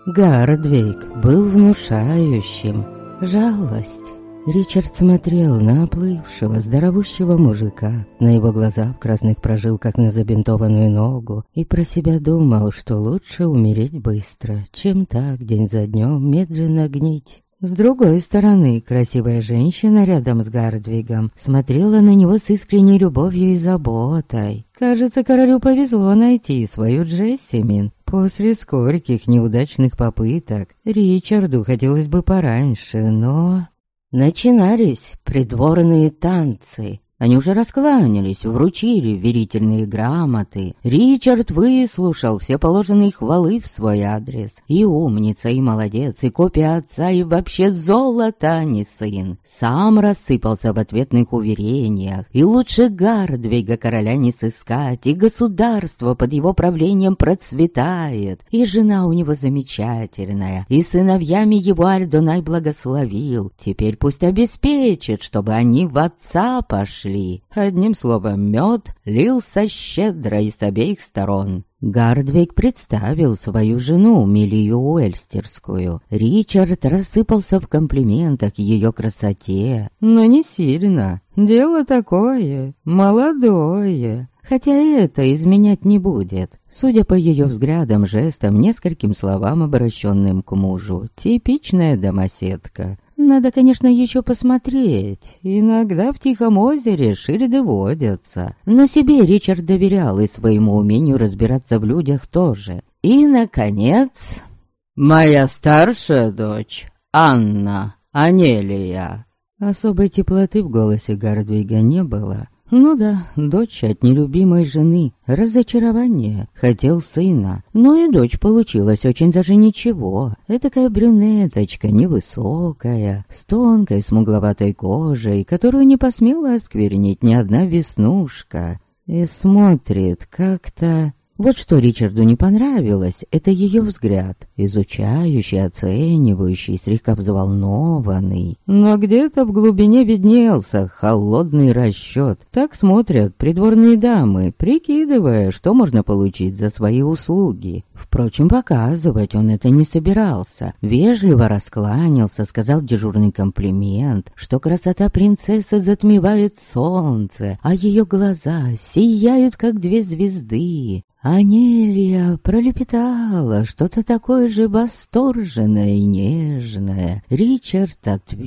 Гардвейк был внушающим. Жалость. Ричард смотрел на оплывшего, здоровущего мужика, на его глаза в красных прожилках на забинтованную ногу, и про себя думал, что лучше умереть быстро, чем так день за днем медленно гнить. С другой стороны, красивая женщина рядом с Гардвигом смотрела на него с искренней любовью и заботой. Кажется, королю повезло найти свою Джессимин. После скольких неудачных попыток Ричарду хотелось бы пораньше, но... Начинались придворные танцы. Они уже раскланялись, вручили верительные грамоты. Ричард выслушал все положенные хвалы в свой адрес. И умница, и молодец, и копия отца, и вообще золото, а не сын. Сам рассыпался в ответных уверениях. И лучше Гардвига короля не сыскать, и государство под его правлением процветает. И жена у него замечательная, и сыновьями его Альдонай благословил. Теперь пусть обеспечит, чтобы они в отца пошли. Одним словом, мед лился щедро и с обеих сторон. Гардвейк представил свою жену, Милию Уэльстерскую. Ричард рассыпался в комплиментах ее красоте, но не сильно. Дело такое, молодое. Хотя это изменять не будет. Судя по ее взглядам, жестам, нескольким словам, обращенным к мужу, типичная домоседка. Надо, конечно, еще посмотреть. Иногда в Тихом озере шильды водятся. Но себе Ричард доверял и своему умению разбираться в людях тоже. И, наконец, моя старшая дочь, Анна, Анелия. Особой теплоты в голосе Гардвига не было. Ну да, дочь от нелюбимой жены. Разочарование. Хотел сына. Но и дочь получилась очень даже ничего. Этакая брюнеточка, невысокая, с тонкой смугловатой кожей, которую не посмела осквернить ни одна веснушка. И смотрит как-то... Вот что Ричарду не понравилось, это ее взгляд, изучающий, оценивающий, слегка взволнованный. Но где-то в глубине виднелся холодный расчет. Так смотрят придворные дамы, прикидывая, что можно получить за свои услуги. Впрочем, показывать он это не собирался. Вежливо раскланялся, сказал дежурный комплимент, что красота принцессы затмевает солнце, а ее глаза сияют, как две звезды. Анелия пролепетала что-то такое же восторженное и нежное. Ричард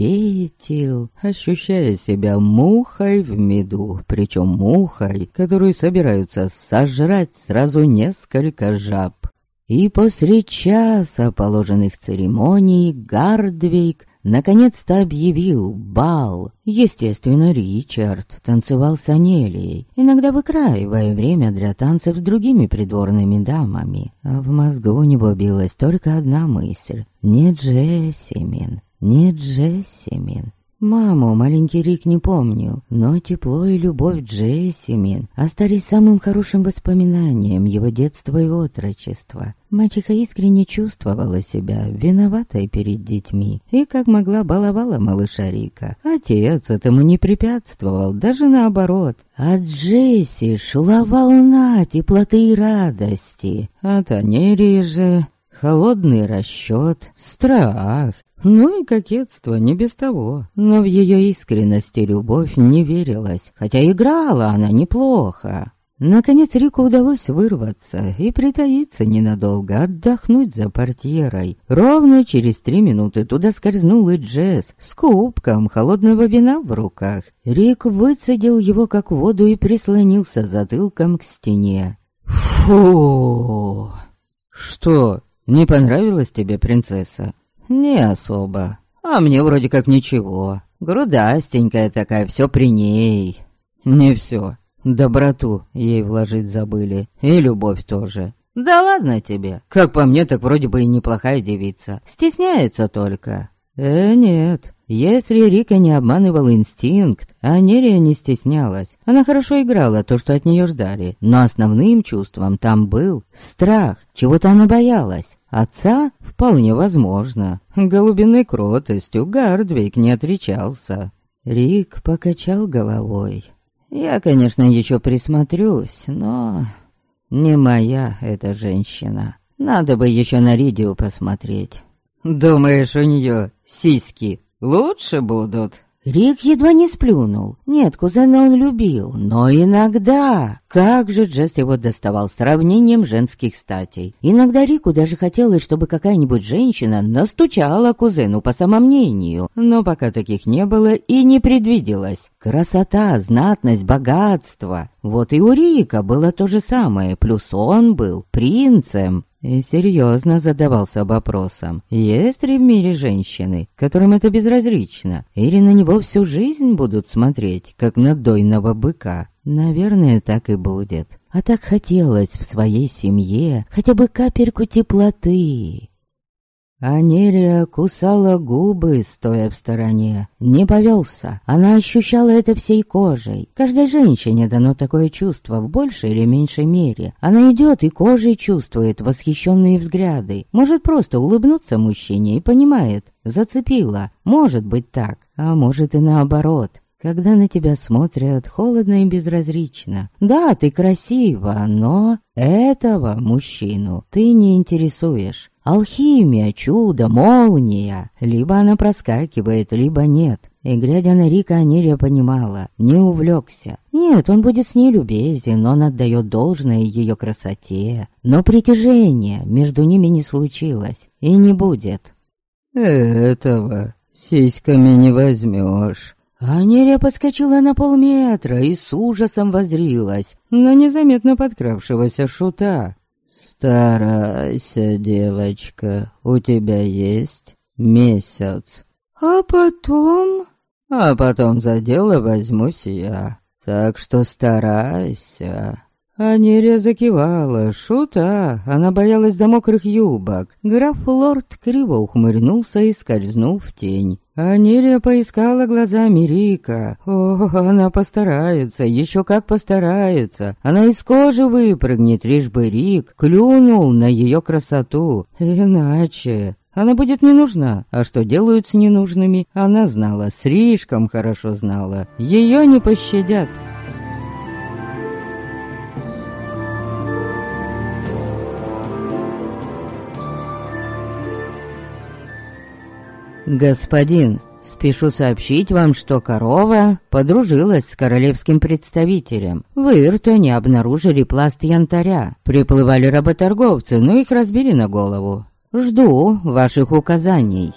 ответил, ощущая себя мухой в меду, причем мухой, которую собираются сожрать сразу несколько жаб. И после часа положенных церемоний Гардвейк наконец-то объявил бал. Естественно, Ричард танцевал с Анелией, иногда выкраивая время для танцев с другими придворными дамами. А в мозгу у него билась только одна мысль. Не Джессимин, не Джессимин. Маму маленький Рик не помнил, но тепло и любовь Джессимин остались самым хорошим воспоминанием его детства и отрочества. Мачеха искренне чувствовала себя виноватой перед детьми и как могла баловала малыша Рика. Отец этому не препятствовал, даже наоборот. От Джесси шла волна теплоты и радости. От Анелии же холодный расчет, страх. Ну и кокетство не без того. Но в ее искренность и любовь не верилось, хотя играла она неплохо. Наконец Рику удалось вырваться и притаиться ненадолго, отдохнуть за портьерой. Ровно через 3 минуты туда скользнул и Джесс с кубком холодного вина в руках. Рик выцедил его как воду и прислонился затылком к стене. «Фу! Что, не понравилась тебе принцесса?» «Не особо. А мне вроде как ничего. Грудастенькая такая, все при ней». «Не все. Доброту ей вложить забыли. И любовь тоже». «Да ладно тебе. Как по мне, так вроде бы и неплохая девица. Стесняется только». Нет. Если Рика не обманывал инстинкт, Анелия не стеснялась. Она хорошо играла то, что от нее ждали. Но основным чувством там был страх. Чего-то она боялась. Отца вполне возможно. Голубиной кротостью Гардвейк не отличался. Рик покачал головой. «Я, конечно, еще присмотрюсь, но... не моя эта женщина». Надо бы еще на Ридию посмотреть. Думаешь, у нее сиськи лучше будут? Рик едва не сплюнул. Нет, кузена он любил, но иногда... Как же Джесс его доставал сравнением женских статей. Иногда Рику даже хотелось, чтобы какая-нибудь женщина настучала кузену по самомнению. Но пока таких не было и не предвиделось. Красота, знатность, богатство. Вот и у Рика было то же самое, плюс он был принцем. И серьезно задавался вопросом, есть ли в мире женщины, которым это безразлично, или на него всю жизнь будут смотреть, как на дойного быка. Наверное, так и будет. А так хотелось в своей семье хотя бы капельку теплоты. Анерия кусала губы, стоя в стороне. Не повелся. Она ощущала это всей кожей. Каждой женщине дано такое чувство в большей или меньшей мере. Она идет и кожей чувствует восхищенные взгляды. Может просто улыбнуться мужчине и понимает. Зацепила. Может быть так. А может и наоборот. Когда на тебя смотрят холодно и безразлично. Да, ты красива, но этого мужчину ты не интересуешь. Алхимия, чудо, молния. Либо она проскакивает, либо нет. И глядя на Рика, Анерия понимала, не увлекся. Нет, он будет с ней любезен, он отдает должное ее красоте. Но притяжения между ними не случилось и не будет. Этого сиськами не возьмешь. Анерия подскочила на полметра и с ужасом воззрилась на незаметно подкравшегося шута. «Старайся, девочка, у тебя есть месяц». «А потом...» «А потом за дело возьмусь я, так что старайся». Анерия закивала. Шута, она боялась до мокрых юбок. Граф Лорд криво ухмыльнулся и скользнул в тень. Анерия поискала глазами Рика. О, она постарается, еще как постарается. Она из кожи выпрыгнет, лишь бы Рик клюнул на ее красоту. Иначе... Она будет не нужна, а что делают с ненужными, она знала, слишком хорошо знала. Ее не пощадят. «Господин, спешу сообщить вам, что корова подружилась с королевским представителем. В Иртоне обнаружили пласт янтаря. Приплывали работорговцы, но их разбили на голову. Жду ваших указаний».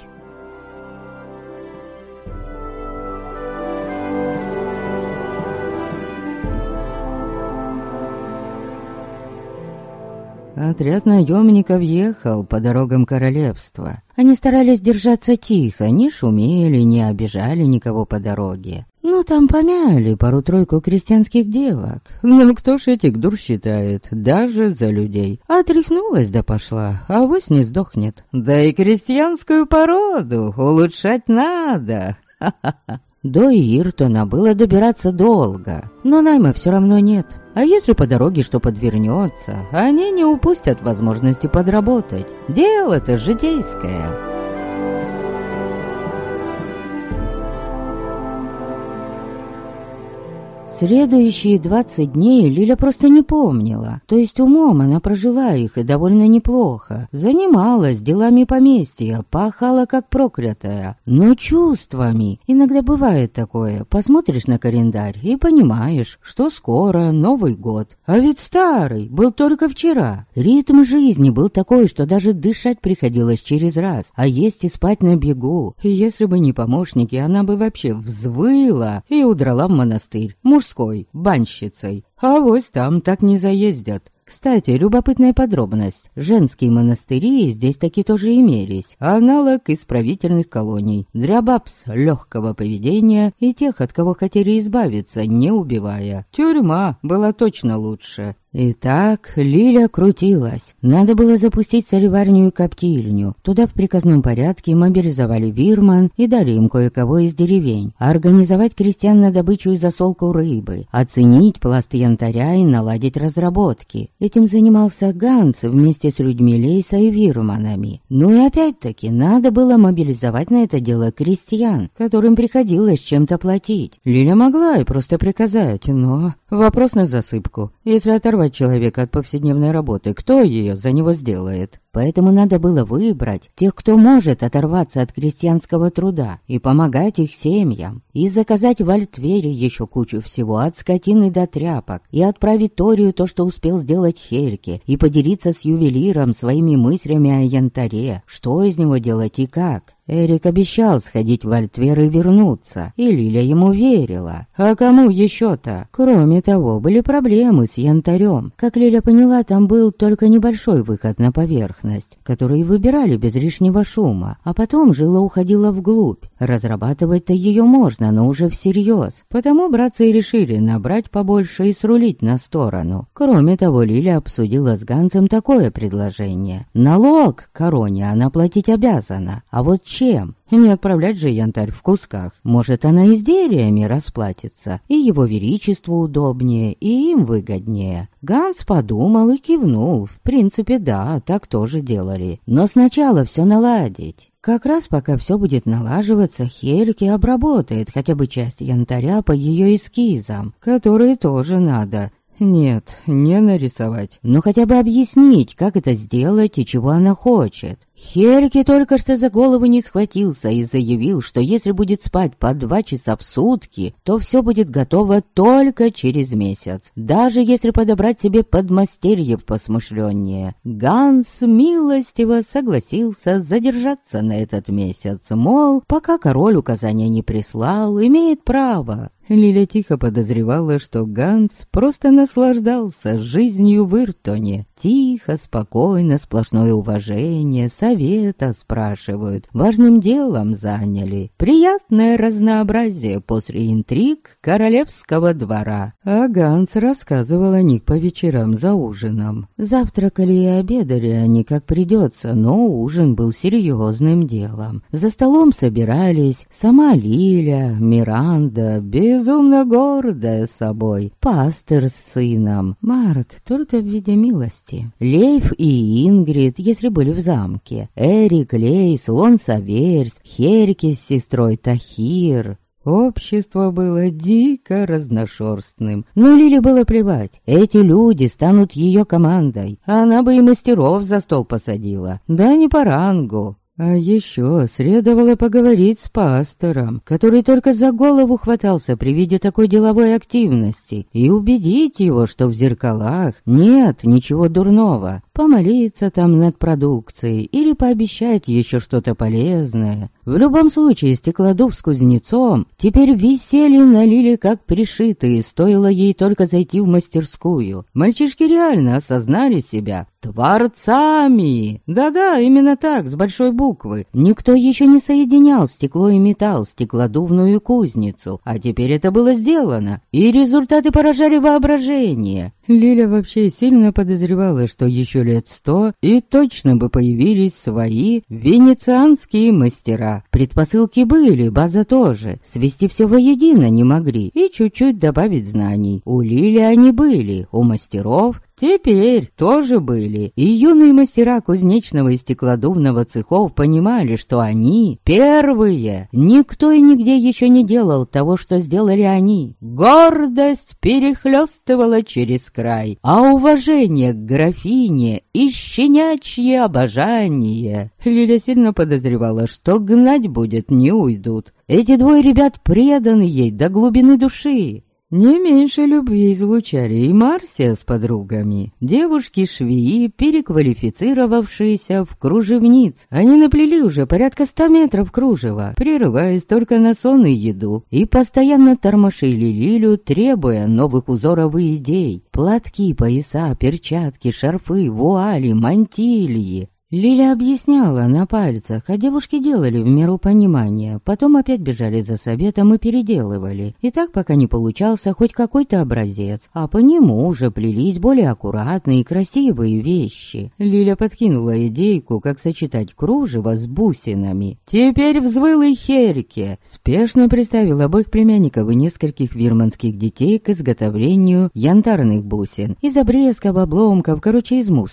Отряд наемников ехал по дорогам королевства. Они старались держаться тихо, не шумели, не обижали никого по дороге. Ну, там помяли пару-тройку крестьянских девок. Ну, кто ж этих дур считает, даже за людей. Отряхнулась да пошла, а авось не сдохнет. Да и крестьянскую породу улучшать надо. Ха-ха-ха. До Иртона было добираться долго, но найма все равно нет. А если по дороге что подвернется, они не упустят возможности подработать. Дело-то житейское. Следующие 20 дней Лиля просто не помнила. То есть умом она прожила их и довольно неплохо. Занималась делами поместья, пахала как проклятая. Но чувствами. Иногда бывает такое. Посмотришь на календарь и понимаешь, что скоро Новый год. А ведь старый был только вчера. Ритм жизни был такой, что даже дышать приходилось через раз, а есть и спать на бегу. Если бы не помощники, она бы вообще взвыла и удрала в монастырь. Мужской, банщицей. А вось там так не заездят. Кстати, любопытная подробность. Женские монастыри здесь таки тоже имелись. Аналог исправительных колоний. Для бабс легкого поведения и тех, от кого хотели избавиться, не убивая. Тюрьма была точно лучше. Итак, Лиля крутилась. Надо было запустить соливарню и коптильню. Туда в приказном порядке мобилизовали Вирман и дали им кое-кого из деревень. Организовать крестьян на добычу и засолку рыбы. Оценить пласт янтаря и наладить разработки. Этим занимался Ганс вместе с людьми Лейса и Вирманами. Ну и опять-таки, надо было мобилизовать на это дело крестьян, которым приходилось чем-то платить. Лиля могла и просто приказать, но Вопрос на засыпку. Если оторвать человека от повседневной работы, кто ее за него сделает? Поэтому надо было выбрать тех, кто может оторваться от крестьянского труда и помогать их семьям, и заказать в Альтвере еще кучу всего, от скотины до тряпок, и отправить Торию то, что успел сделать Хельке, и поделиться с ювелиром своими мыслями о янтаре, что из него делать и как. Эрик обещал сходить в Альтвер и вернуться, и Лиля ему верила. А кому еще-то? Кроме того, были проблемы с янтарем. Как Лиля поняла, там был только небольшой выход на поверхность, который выбирали без лишнего шума, а потом жила уходила вглубь. Разрабатывать-то ее можно, но уже всерьез. Потому братцы и решили набрать побольше и срулить на сторону. Кроме того, Лиля обсудила с Ганцем такое предложение. Налог короне она платить обязана, а вот чем? Не отправлять же янтарь в кусках. Может, она изделиями расплатится, и его величеству удобнее, и им выгоднее. Ганс подумал и кивнул. В принципе, да, так тоже делали. Но сначала все наладить. Как раз пока все будет налаживаться, Хельке обработает хотя бы часть янтаря по ее эскизам, которые тоже надо. Нет, не нарисовать, но хотя бы объяснить, как это сделать и чего она хочет. Хельке только что за голову не схватился и заявил, что если будет спать по 2 часа в сутки, то все будет готово только через месяц, даже если подобрать себе подмастерьев посмышленнее. Ганс милостиво согласился задержаться на этот месяц, мол, пока король указания не прислал, имеет право. Лиля тихо подозревала, что Ганс просто наслаждался жизнью в Иртоне. Тихо, спокойно, сплошное уважение, совета спрашивают, важным делом заняли. Приятное разнообразие после интриг королевского двора. А Ганс рассказывал о них по вечерам за ужином. Завтракали и обедали они как придется, но ужин был серьезным делом. За столом собирались сама Лиля, Миранда, безумно гордая собой, пастырь с сыном, Марк только в виде милости, Лейф и Ингрид, если были в замке, Эрик, Лейс, Лон Саверс, Хельке с сестрой Тахир. Общество было дико разношерстным, но Лиле было плевать. Эти люди станут ее командой, она бы и мастеров за стол посадила, да не по рангу. А еще следовало поговорить с пастором, который только за голову хватался при виде такой деловой активности, и убедить его, что в зеркалах нет ничего дурного. Помолиться там над продукцией или пообещать еще что-то полезное. В любом случае, стеклодув с кузнецом теперь висели на Лиле как пришитые, стоило ей только зайти в мастерскую. Мальчишки реально осознали себя творцами. Да-да, именно так, с большой буквы. Никто еще не соединял стекло и металл, стеклодувную кузницу, а теперь это было сделано, и результаты поражали воображение. Лиля вообще сильно подозревала, что еще лет 100 и точно бы появились свои венецианские мастера. Предпосылки были, база тоже, свести все воедино не могли и чуть-чуть добавить знаний. У Лили они были, у мастеров теперь тоже были, и юные мастера кузнечного и стеклодувного цехов понимали, что они первые. Никто и нигде еще не делал того, что сделали они. Гордость перехлестывала через край, а уважение к графине и щенячье обожание. Лиля сильно подозревала, что гнать будет не уйдут. Эти двое ребят преданы ей до глубины души. Не меньше любви излучали и Марсия с подругами. Девушки-швеи, переквалифицировавшиеся в кружевниц. Они наплели уже порядка 100 метров кружева, прерываясь только на сон и еду, и постоянно тормошили Лилю, требуя новых узоров и идей. Платки, пояса, перчатки, шарфы, вуали, мантильи. Лиля объясняла на пальцах, а девушки делали в меру понимания, потом опять бежали за советом и переделывали. И так пока не получался хоть какой-то образец, а по нему уже плелись более аккуратные и красивые вещи. Лиля подкинула идейку, как сочетать кружево с бусинами. Теперь взвыл и Хельке. Спешно приставил обоих племянников и нескольких вирманских детей к изготовлению янтарных бусин из обрезков, обломков, короче, из мусора.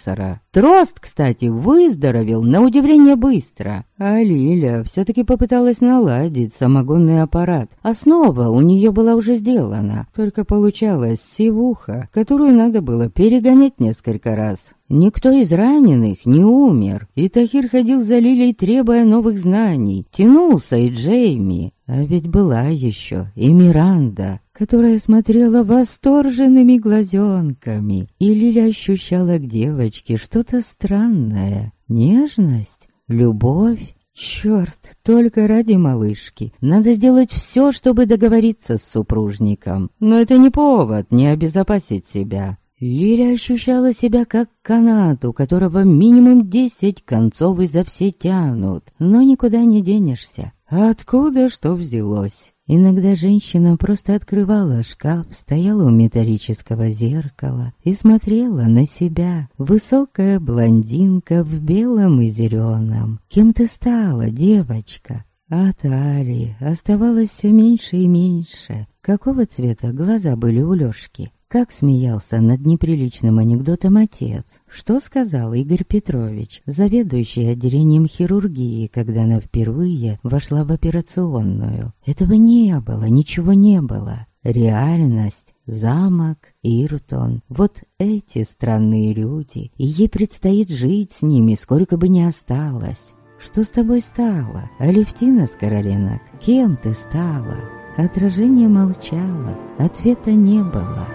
Трост, кстати, выздоровел на удивление быстро. А Лиля все-таки попыталась наладить самогонный аппарат. Основа у нее была уже сделана, только получалась сивуха, которую надо было перегонять несколько раз. Никто из раненых не умер, и Тахир ходил за Лилей, требуя новых знаний. Тянулся и Джейми. А ведь была еще и Миранда, которая смотрела восторженными глазенками, и Лиля ощущала к девочке что-то странное. Нежность, любовь. Черт, только ради малышки. Надо сделать все, чтобы договориться с супружником. Но это не повод не обезопасить себя. Лиля ощущала себя как канат, у которого минимум 10 концов изо все тянут, но никуда не денешься. Откуда что взялось? Иногда женщина просто открывала шкаф, стояла у металлического зеркала и смотрела на себя. Высокая блондинка в белом и зеленом. Кем ты стала, девочка? А Тали оставалось все меньше и меньше. Какого цвета глаза были у Лёшки? Как смеялся над неприличным анекдотом отец? Что сказал Игорь Петрович, заведующий отделением хирургии, когда она впервые вошла в операционную? Этого не было, ничего не было. Реальность, замок, Иртон. Вот эти странные люди, и ей предстоит жить с ними, сколько бы ни осталось. Что с тобой стало, Алевтина Скороленок? Кем ты стала? Отражение молчало, ответа не было.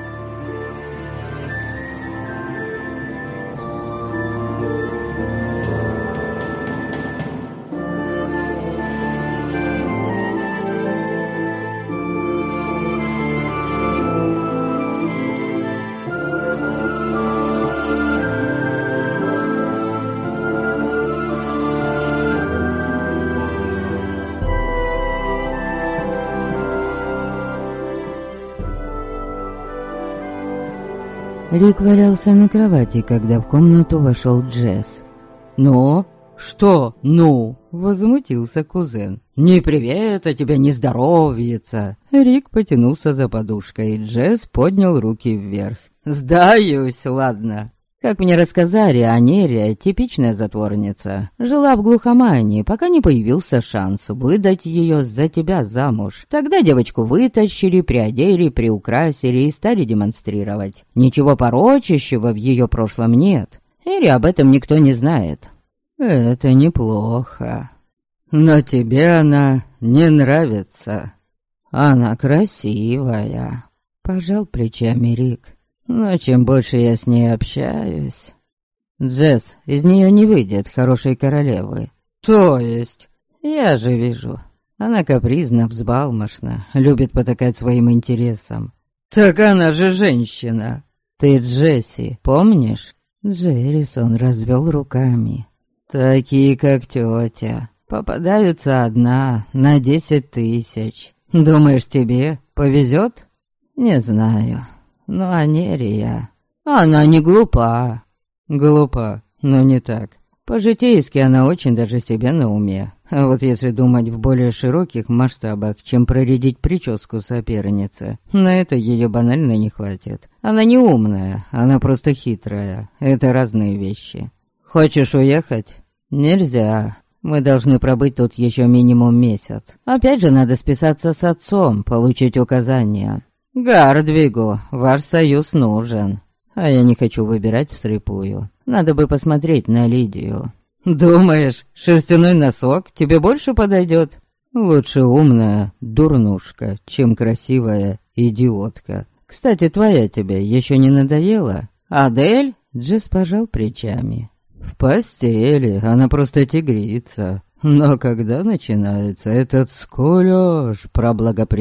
Рик валялся на кровати, когда в комнату вошел Джесс. «Ну? Что «ну»?» — возмутился кузен. «Не привет, а тебя не здоровится!» Рик потянулся за подушкой, и Джесс поднял руки вверх. «Сдаюсь, ладно. Как мне рассказали, Анерия — типичная затворница. Жила в глухомании, пока не появился шанс выдать ее за тебя замуж. Тогда девочку вытащили, приодели, приукрасили и стали демонстрировать. Ничего порочащего в ее прошлом нет. Или об этом никто не знает». «Это неплохо. Но тебе она не нравится. Она красивая», — пожал плечами Рик. «Но чем больше я с ней общаюсь...» «Джесс, из нее не выйдет хорошей королевы». «То есть?» «Я же вижу. Она капризна, взбалмошна, любит потакать своим интересам». «Так она же женщина!» «Ты Джесси, помнишь?» Джеррисон развел руками. «Такие, как тетя, попадаются одна на 10 000. Думаешь, тебе повезет?» «Не знаю. Но Анерия... Она не глупа». «Глупа, но не так. По-житейски она очень даже себе на уме. А вот если думать в более широких масштабах, чем проредить прическу соперницы, на это ее банально не хватит. Она не умная, она просто хитрая. Это разные вещи. Хочешь уехать? Нельзя. Мы должны пробыть тут еще минимум месяц. Опять же надо списаться с отцом, получить указания. Гардвигу, ваш союз нужен. А я не хочу выбирать вслепую. Надо бы посмотреть на Лидию. Думаешь, шерстяной носок тебе больше подойдет? Лучше умная дурнушка, чем красивая идиотка. Кстати, твоя тебе еще не надоела? Адель? Джесс пожал плечами. В постели она просто тигрица. Но когда начинается этот скулёж про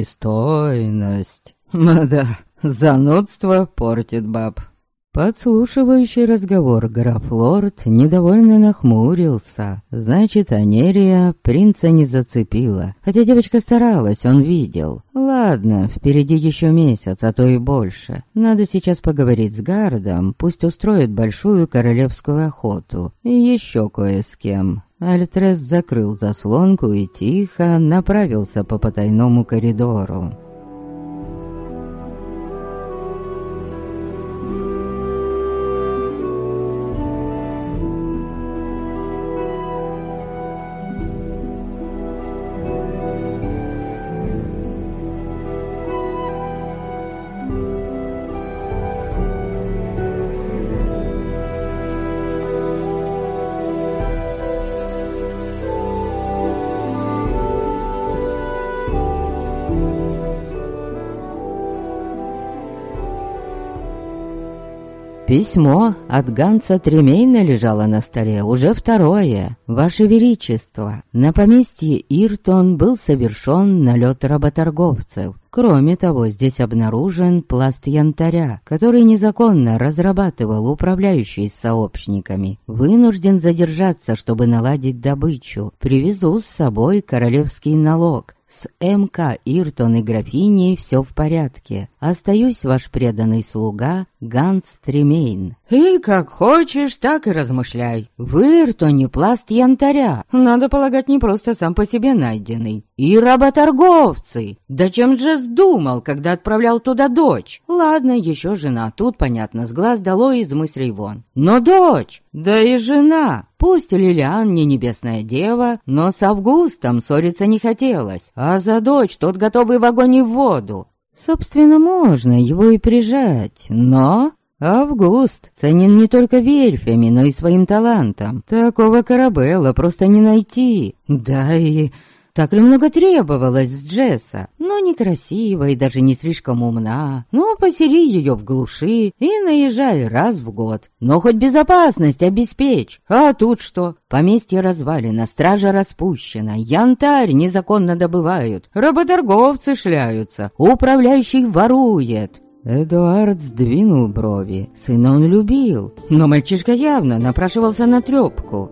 благопристойность... Ну да, занудство портит баб. Подслушивающий разговор граф Лорд недовольно нахмурился. Значит, Анерия принца не зацепила. Хотя девочка старалась, он видел. Ладно, впереди еще месяц, а то и больше. Надо сейчас поговорить с Гардом, пусть устроит большую королевскую охоту. И еще кое с кем. Альтрес закрыл заслонку и тихо направился по потайному коридору. Письмо от Ганса Тремейна лежало на столе, уже второе. Ваше Величество, на поместье Иртон был совершен налет работорговцев. Кроме того, здесь обнаружен пласт янтаря, который незаконно разрабатывал управляющий с сообщниками. Вынужден задержаться, чтобы наладить добычу. Привезу с собой королевский налог. С МК Иртон и графиней все в порядке. Остаюсь ваш преданный слуга Ганс Тремейн. И как хочешь, так и размышляй. В Иртоне пласт янтаря, надо полагать, не просто сам по себе найденный. И работорговцы. Да чем Джесс думал, когда отправлял туда дочь? Ладно, еще жена, тут, понятно, с глаз долой, из мыслей вон. Но дочь, да и жена. Пусть Лилиан не небесная дева, но с Августом ссориться не хотелось. А за дочь тот готовый в огонь и в воду. Собственно, можно его и прижать, но... Август ценен не только верфями, но и своим талантом. Такого Карабелла просто не найти. Да и... Так ли много требовалось с Джесса? Но некрасива и даже не слишком умна. Ну, посели ее в глуши и наезжай раз в год. Но хоть безопасность обеспечь. А тут что? Поместье развалено, стража распущена, янтарь незаконно добывают, работорговцы шляются, управляющий ворует. Эдуард сдвинул брови. Сына он любил, но мальчишка явно напрашивался на трёпку.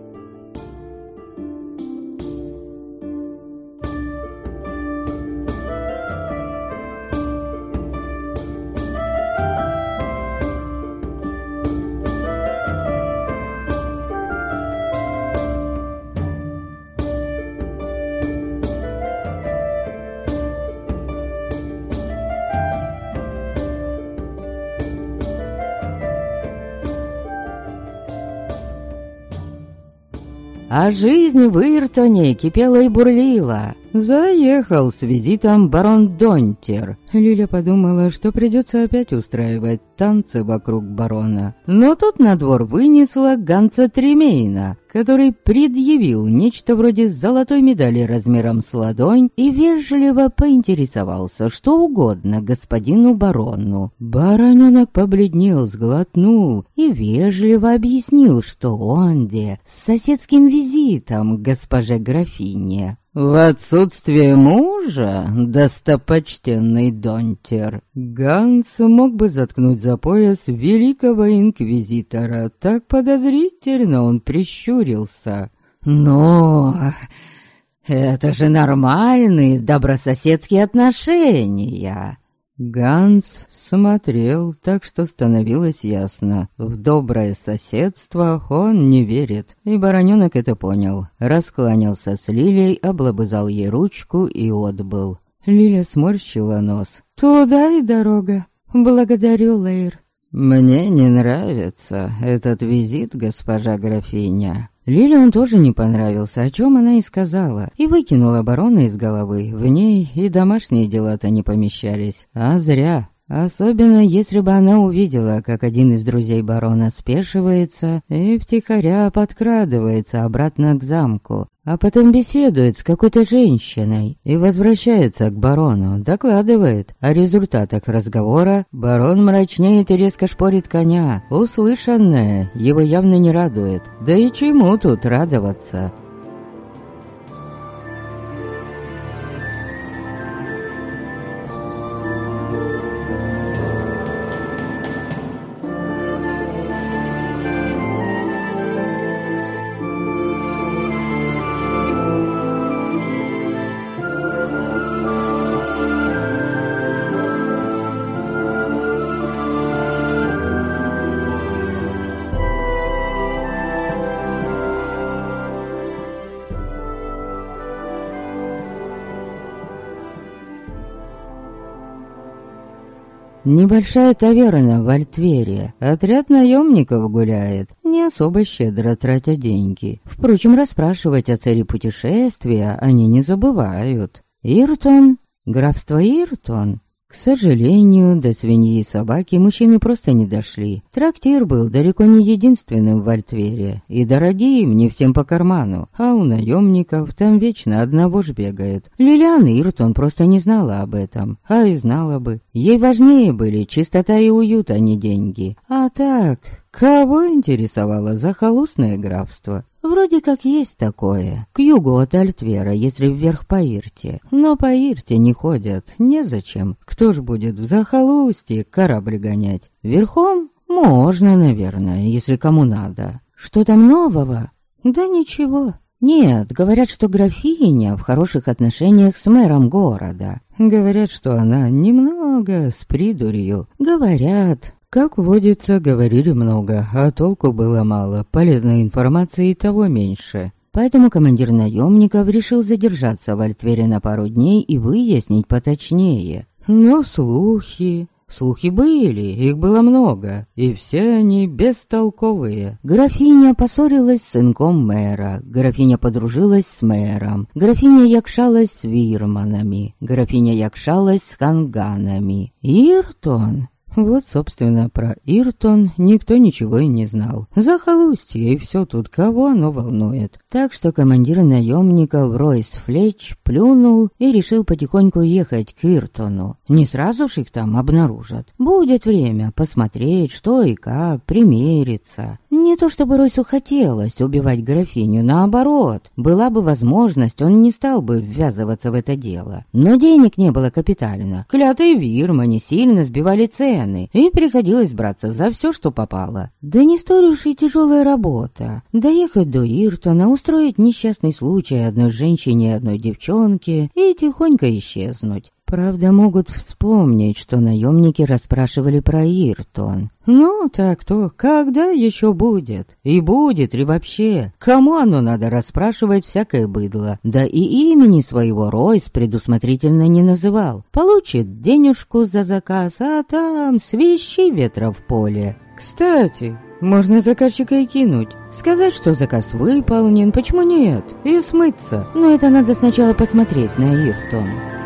А жизнь в Иртоне кипела и бурлила. Заехал с визитом барон Донтер. Лиля подумала, что придется опять устраивать танцы вокруг барона. Но тут на двор вынесла Ганса Тремейна, который предъявил нечто вроде золотой медали размером с ладонь и вежливо поинтересовался что угодно господину барону. Бароненок побледнел, сглотнул и вежливо объяснил, что он где с соседским визитом госпоже графине. В отсутствие мужа, достопочтенный Донтер, Ганс мог бы заткнуть за пояс великого инквизитора, так подозрительно он прищурился. Но это же нормальные добрососедские отношения. Ганс смотрел так, что становилось ясно. В доброе соседство он не верит, и баронёнок это понял. Раскланялся с Лилей, облобызал ей ручку и отбыл. Лиля сморщила нос. «Туда и дорога. Благодарю, Лейр». «Мне не нравится этот визит, госпожа графиня». Лиле он тоже не понравился, о чем она и сказала, и выкинула барона из головы. В ней и домашние дела-то не помещались, а зря. Особенно, если бы она увидела, как один из друзей барона спешивается и втихаря подкрадывается обратно к замку, а потом беседует с какой-то женщиной и возвращается к барону, докладывает о результатах разговора. Барон мрачнеет и резко шпорит коня. Услышанное его явно не радует. Да и чему тут радоваться? Небольшая таверна в Альтвере. Отряд наемников гуляет, не особо щедро тратя деньги. Впрочем, расспрашивать о цели путешествия они не забывают. Иртон? Графство Иртон? К сожалению, до свиньи и собаки мужчины просто не дошли. Трактир был далеко не единственным в Альтвере, и дорогим не всем по карману, а у наемников там вечно одного ж бегает. Лилиан Иртон просто не знала об этом, а и знала бы. Ей важнее были чистота и уют, а не деньги. А так, кого интересовало захолустное графство? Вроде как есть такое, к югу от Альтвера, если вверх по Ирте. Но по Ирте не ходят, незачем. Кто ж будет в захолустье корабль гонять? Верхом? Можно, наверное, если кому надо. Что там нового? Да ничего. Нет, говорят, что графиня в хороших отношениях с мэром города. Говорят, что она немного с придурью. Говорят... Как водится, говорили много, а толку было мало, полезной информации и того меньше. Поэтому командир наемников решил задержаться в Альтвере на пару дней и выяснить поточнее. Но слухи... Слухи были, их было много, и все они бестолковые. Графиня поссорилась с сынком мэра, графиня подружилась с мэром, графиня якшалась с вирманами, графиня якшалась с ханганами. Иртон... Вот, собственно, про Иртон никто ничего и не знал. Захолустье и все тут, кого оно волнует. Так что командир наемников Ройс Флетч плюнул и решил потихоньку ехать к Иртону. Не сразу ж их там обнаружат. Будет время посмотреть, что и как, примериться. Не то чтобы Ройсу хотелось убивать графиню, наоборот. Была бы возможность, он не стал бы ввязываться в это дело. Но денег не было капитально. Клятые вирмане сильно сбивали цены. И приходилось браться за все, что попало. Да не столь уж и тяжелая работа. Доехать до Иртона, устроить несчастный случай одной женщине и одной девчонке и тихонько исчезнуть. Правда, могут вспомнить, что наемники расспрашивали про Иртон. Ну, так-то, когда еще будет? И будет ли вообще? Кому оно надо расспрашивать всякое быдло? Да и имени своего Ройс предусмотрительно не называл. Получит денежку за заказ, а там свищи ветра в поле. Кстати, можно заказчика и кинуть. Сказать, что заказ выполнен, почему нет? И смыться. Но это надо сначала посмотреть на Иртон.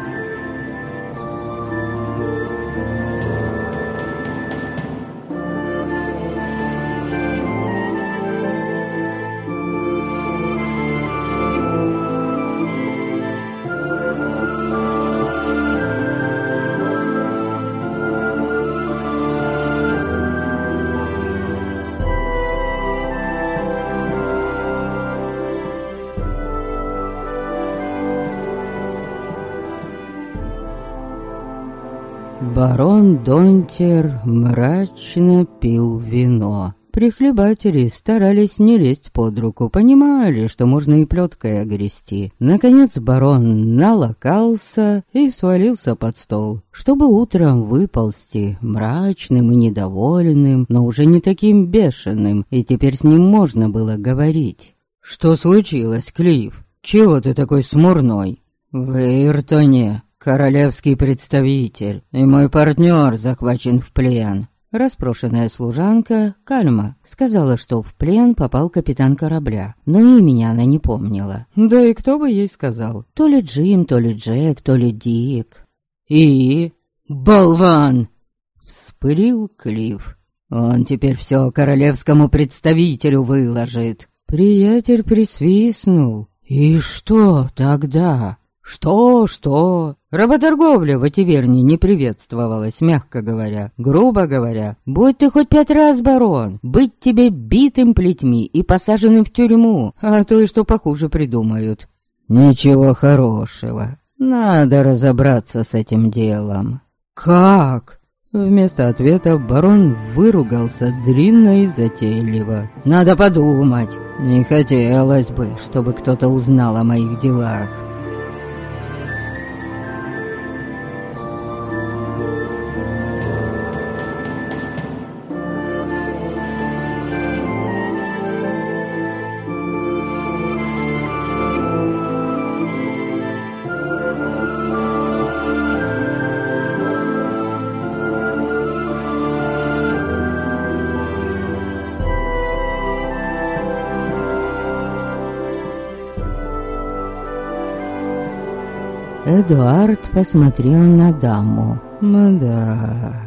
Барон Донтер мрачно пил вино. Прихлебатели старались не лезть под руку, понимали, что можно и плеткой огрести. Наконец барон налокался и свалился под стол, чтобы утром выползти мрачным и недовольным, но уже не таким бешеным, и теперь с ним можно было говорить. «Что случилось, Клифф? Чего ты такой смурной?» «В Иртоне королевский представитель, и мой партнер захвачен в плен». Распрошенная служанка, Кальма, сказала, что в плен попал капитан корабля, но имени она не помнила. Да и кто бы ей сказал? То ли Джим, то ли Джек, то ли Дик. «И? Болван!» — вспылил Клифф. «Он теперь все королевскому представителю выложит». Приятель присвистнул. «И что тогда?» Что? Работорговля в Этиверне не приветствовалась, мягко говоря, грубо говоря. Будь ты хоть 5 раз барон, быть тебе битым плетьми и посаженным в тюрьму, а то и что похуже придумают. Ничего хорошего. Надо разобраться с этим делом. Как? Вместо ответа барон выругался длинно и затейливо. Надо подумать. Не хотелось бы, чтобы кто-то узнал о моих делах. Эдуард посмотрел на даму. Да,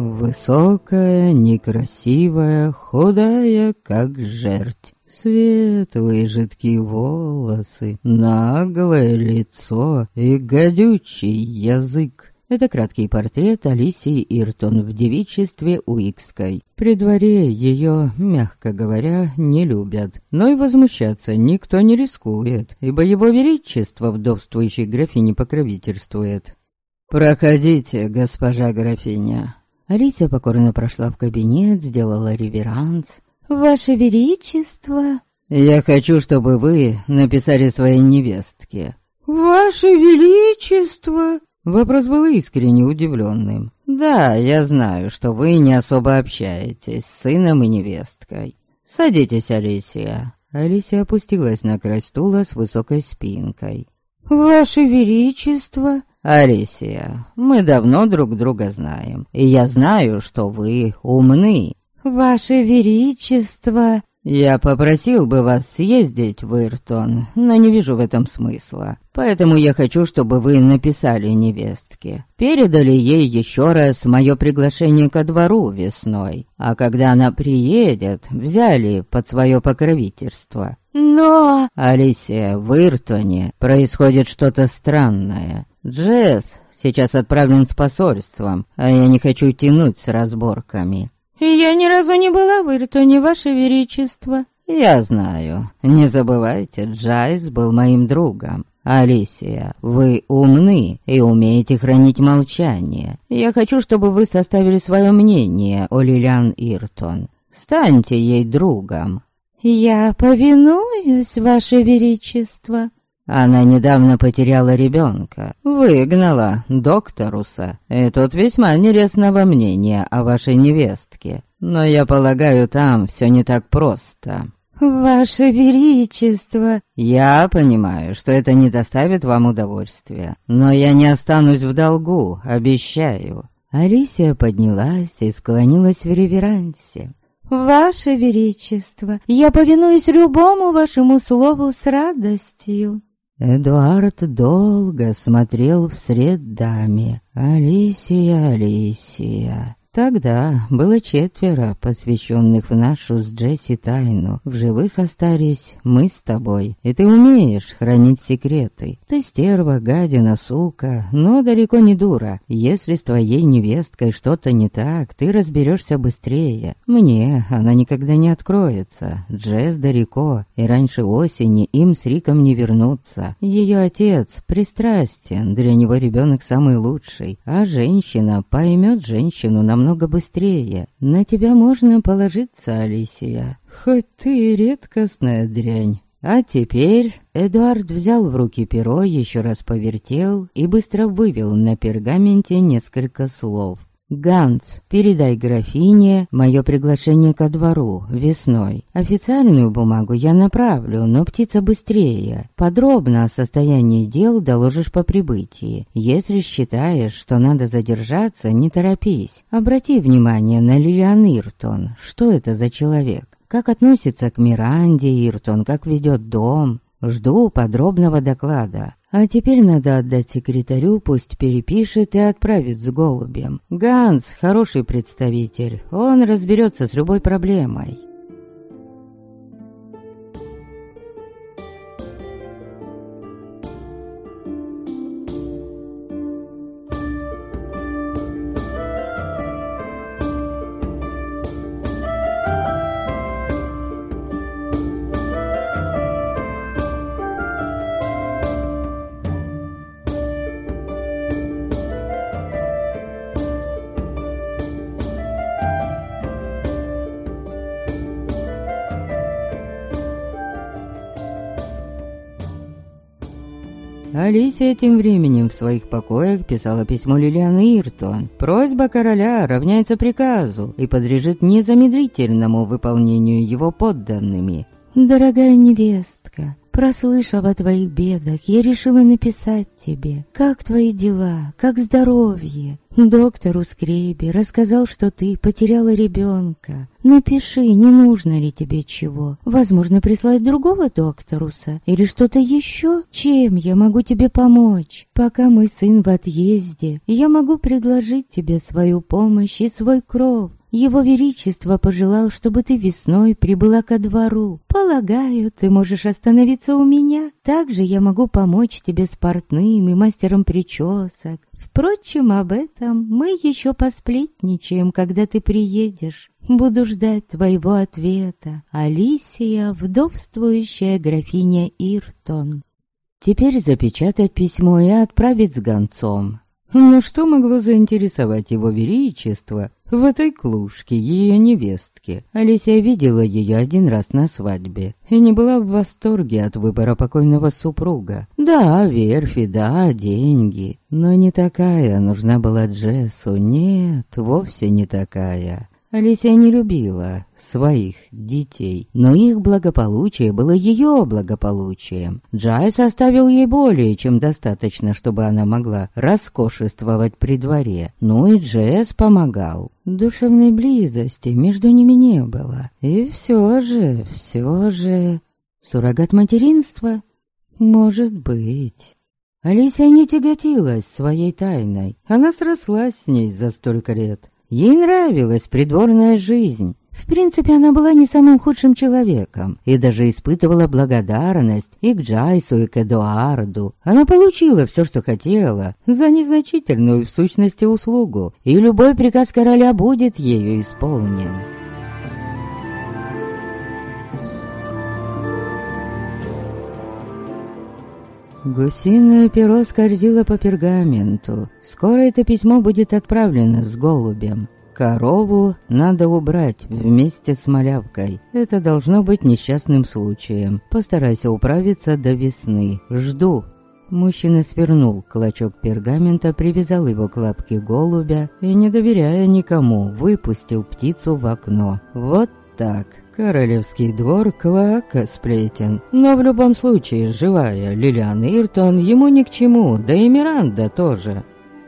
высокая, некрасивая, худая, как жерть. Светлые жидкие волосы, наглое лицо и гадючий язык. Это краткий портрет Алисии Иртон в девичестве Уикской. При дворе ее, мягко говоря, не любят. Но и возмущаться никто не рискует, ибо его величество вдовствующей графине покровительствует. «Проходите, госпожа графиня». Алисия покорно прошла в кабинет, сделала реверанс. «Ваше Величество!» «Я хочу, чтобы вы написали своей невестке». «Ваше Величество!» Вопрос был искренне удивленным. «Да, я знаю, что вы не особо общаетесь с сыном и невесткой. Садитесь, Алисия». Алисия опустилась на край стула с высокой спинкой. «Ваше Величество!» «Алисия, мы давно друг друга знаем, и я знаю, что вы умны». «Ваше Величество!» «Я попросил бы вас съездить в Иртон, но не вижу в этом смысла. Поэтому я хочу, чтобы вы написали невестке. Передали ей еще раз мое приглашение ко двору весной, а когда она приедет, взяли под свое покровительство». «Но...» «Алисия, в Иртоне происходит что-то странное. Джесс сейчас отправлен с посольством, а я не хочу тянуть с разборками». «Я ни разу не была в Иртоне, Ваше Величество». «Я знаю. Не забывайте, Джайс был моим другом. Алисия, вы умны и умеете хранить молчание. Я хочу, чтобы вы составили свое мнение о Лилиан Иртон. Станьте ей другом». «Я повинуюсь, Ваше Величество». Она недавно потеряла ребенка, выгнала докторуса, и тот весьма нелестного мнения о вашей невестке. Но я полагаю, там все не так просто». «Ваше Величество!» «Я понимаю, что это не доставит вам удовольствия, но я не останусь в долгу, обещаю». Алисия поднялась и склонилась в реверансе. «Ваше Величество, я повинуюсь любому вашему слову с радостью». Эдуард долго смотрел вслед даме. «Алисия, Алисия». Тогда было 4, посвященных в нашу с Джесси тайну. В живых остались мы с тобой, и ты умеешь хранить секреты. Ты стерва, гадина, сука, но далеко не дура. Если с твоей невесткой что-то не так, ты разберешься быстрее. Мне она никогда не откроется. Джесс далеко, и раньше осени им с Риком не вернуться. Ее отец пристрастен, для него ребенок самый лучший, а женщина поймет женщину намного быстрее. На тебя можно положиться, Алисия, хоть ты и редкостная дрянь. А теперь Эдуард взял в руки перо, еще раз повертел и быстро вывел на пергаменте несколько слов. «Ганс, передай графине мое приглашение ко двору весной. Официальную бумагу я направлю, но птица быстрее. Подробно о состоянии дел доложишь по прибытии. Если считаешь, что надо задержаться, не торопись. Обрати внимание на Лилиан Иртон. Что это за человек? Как относится к Миранде Иртон, как ведет дом? Жду подробного доклада. А теперь надо отдать секретарю, пусть перепишет и отправит с голубем. Ганс хороший представитель, он разберется с любой проблемой». Алисия тем временем в своих покоях писала письмо Лилиан Иртон. Просьба короля равняется приказу и подлежит незамедлительному выполнению его подданными. «Дорогая невестка, невестка. Прослышав о твоих бедах, я решила написать тебе. Как твои дела? Как здоровье? Доктор Ускреби рассказал, что ты потеряла ребенка. Напиши, не нужно ли тебе чего. Возможно, прислать другого докторуса или что-то еще. Чем я могу тебе помочь? Пока мой сын в отъезде, я могу предложить тебе свою помощь и свой кров. Его Величество пожелал, чтобы ты весной прибыла ко двору. Полагаю, ты можешь остановиться у меня. Также я могу помочь тебе с портным и мастером причесок. Впрочем, об этом мы еще посплетничаем, когда ты приедешь. Буду ждать твоего ответа. Алисия, вдовствующая графиня Иртон. Теперь запечатать письмо и отправить с гонцом. Но что могло заинтересовать его величество в этой клушке, ее невестке? Алисия видела ее один раз на свадьбе и не была в восторге от выбора покойного супруга. Да, верфи, да, деньги, но не такая нужна была Джессу, нет, вовсе не такая. Алисия не любила своих детей, но их благополучие было ее благополучием. Джайс оставил ей более чем достаточно, чтобы она могла роскошествовать при дворе. Ну и Джесс помогал. Душевной близости между ними не было. И все же... Суррогат материнства? Может быть. Алисия не тяготилась своей тайной. Она срослась с ней за столько лет. Ей нравилась придворная жизнь. В принципе, она была не самым худшим человеком и даже испытывала благодарность и к Джайсу, и к Эдуарду. Она получила все, что хотела, за незначительную в сущности услугу, и любой приказ короля будет ею исполнен. Гусиное перо скользило по пергаменту. Скоро это письмо будет отправлено с голубем. Корову надо убрать вместе с малявкой. Это должно быть несчастным случаем. Постарайся управиться до весны. Жду. Мужчина свернул клочок пергамента, привязал его к лапке голубя и, не доверяя никому, выпустил птицу в окно. Вот так. Королевский двор клоака сплетен. Но в любом случае, живая Лилиан Иртон ему ни к чему, да и Миранда тоже.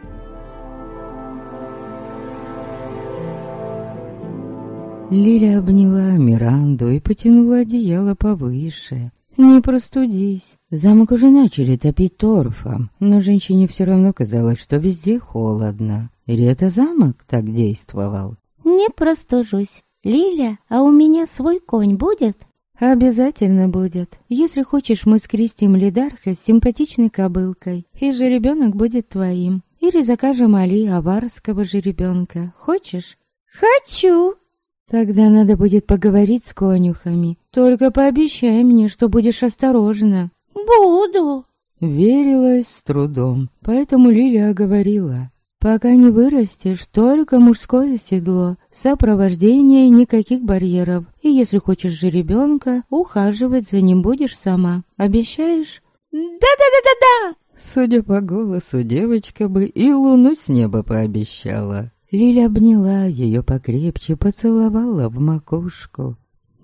Лили обняла Миранду и потянула одеяло повыше. «Не простудись. Замок уже начали топить торфом, но женщине все равно казалось, что везде холодно. Или это замок так действовал?» «Не простужусь. Лиля, а у меня свой конь будет?» «Обязательно будет. Если хочешь, мы скрестим Лидарха с симпатичной кобылкой, и жеребенок будет твоим. Или закажем Али аварского жеребенка. Хочешь?» «Хочу!» «Тогда надо будет поговорить с конюхами. Только пообещай мне, что будешь осторожна». «Буду!» Верилась с трудом, поэтому Лилия говорила: «Пока не вырастешь, только мужское седло, сопровождение, никаких барьеров. И если хочешь жеребенка, ухаживать за ним будешь сама. Обещаешь?» «Да-да-да-да-да!» Судя по голосу, девочка бы и луну с неба пообещала. Лиля обняла ее покрепче, поцеловала в макушку.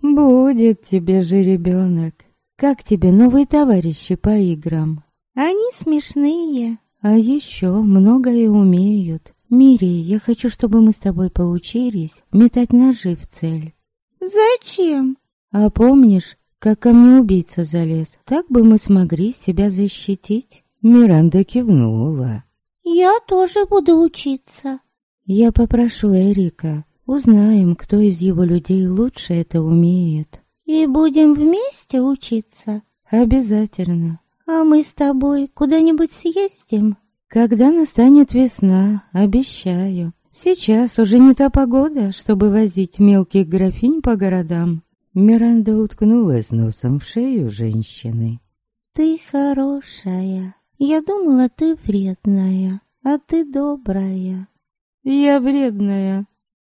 «Будет тебе жеребенок. Как тебе новые товарищи по играм?» «Они смешные». «А еще многое умеют. Мири, я хочу, чтобы мы с тобой поучились метать ножи в цель». «Зачем?» «А помнишь, как ко мне убийца залез? Так бы мы смогли себя защитить». Миранда кивнула. «Я тоже буду учиться». «Я попрошу Эрика. Узнаем, кто из его людей лучше это умеет». «И будем вместе учиться?» «Обязательно». «А мы с тобой куда-нибудь съездим?» «Когда настанет весна, обещаю. Сейчас уже не та погода, чтобы возить мелких графинь по городам». Миранда уткнулась носом в шею женщины. «Ты хорошая. Я думала, ты вредная, а ты добрая». «Я вредная».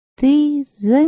«Ты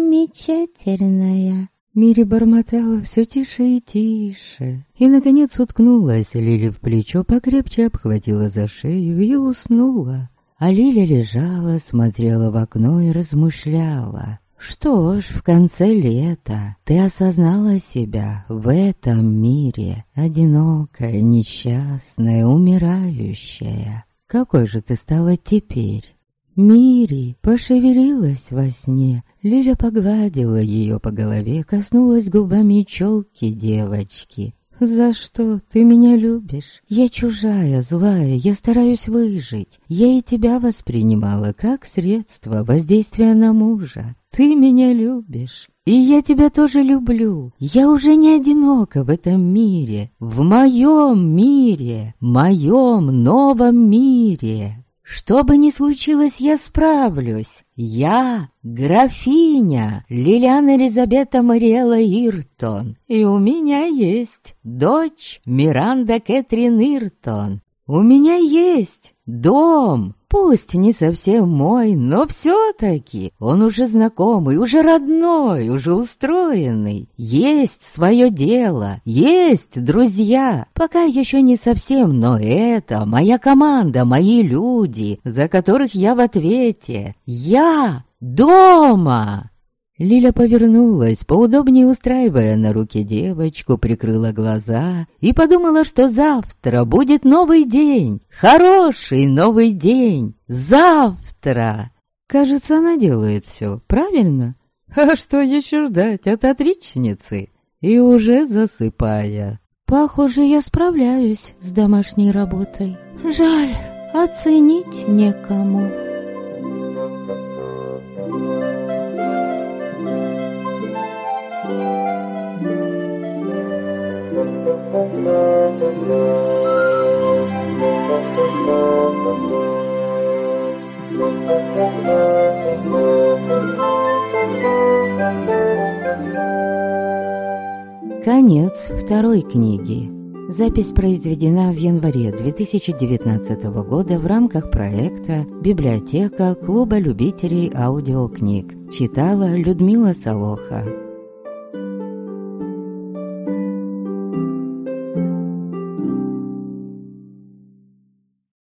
замечательная». Мири бормотала все тише и тише, и, наконец, уткнулась Лили в плечо, покрепче обхватила за шею и уснула. А Лиля лежала, смотрела в окно и размышляла. Что ж, в конце лета ты осознала себя в этом мире, одинокая, несчастная, умирающая. Какой же ты стала теперь? Мири пошевелилась во сне. Лиля погладила ее по голове, коснулась губами челки девочки. «За что ты меня любишь? Я чужая, злая, я стараюсь выжить. Я и тебя воспринимала как средство воздействия на мужа. Ты меня любишь, и я тебя тоже люблю. Я уже не одинока в этом мире, в моем мире, моем новом мире. Что бы ни случилось, я справлюсь. Я графиня Лилиана Элизабета Мариэлла Иртон. И у меня есть дочь Миранда Кэтрин Иртон. У меня есть дом. Пусть не совсем мой, но все-таки он уже знакомый, уже родной, уже устроенный. Есть свое дело, есть друзья. Пока еще не совсем, но это моя команда, мои люди, за которых я в ответе. Я дома!» Лиля повернулась, поудобнее устраивая на руке девочку, прикрыла глаза и подумала, что завтра будет новый день, хороший новый день, завтра. Кажется, она делает все правильно. А что еще ждать от отличницы? И уже засыпая. Похоже, я справляюсь с домашней работой. Жаль, оценить некому. Конец второй книги. Запись произведена в январе 2019 года в рамках проекта «Библиотека Клуба любителей аудиокниг». Читала Людмила Солоха.